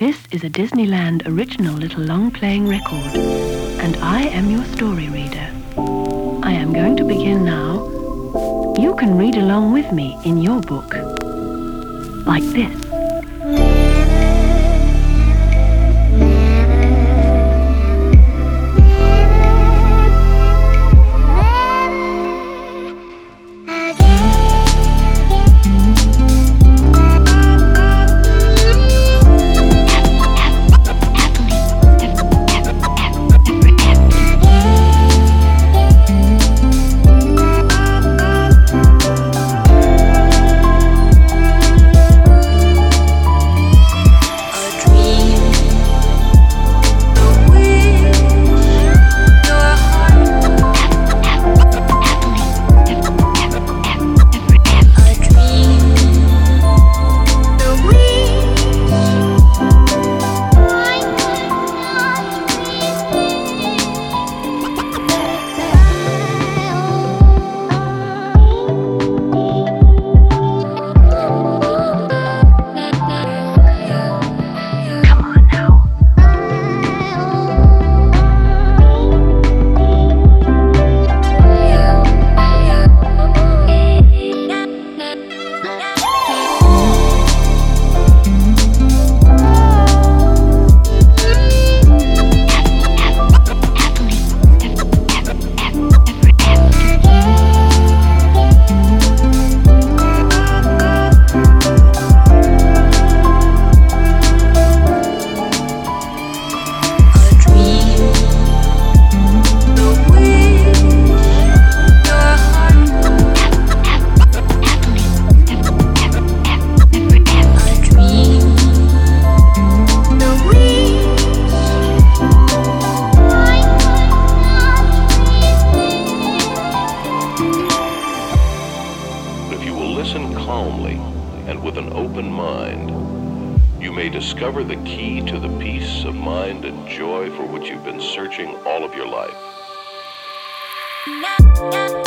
This is a Disneyland original little long-playing record, and I am your story reader. I am going to begin now. You can read along with me in your book, like this. Calmly and with an open mind, you may discover the key to the peace of mind and joy for which you've been searching all of your life.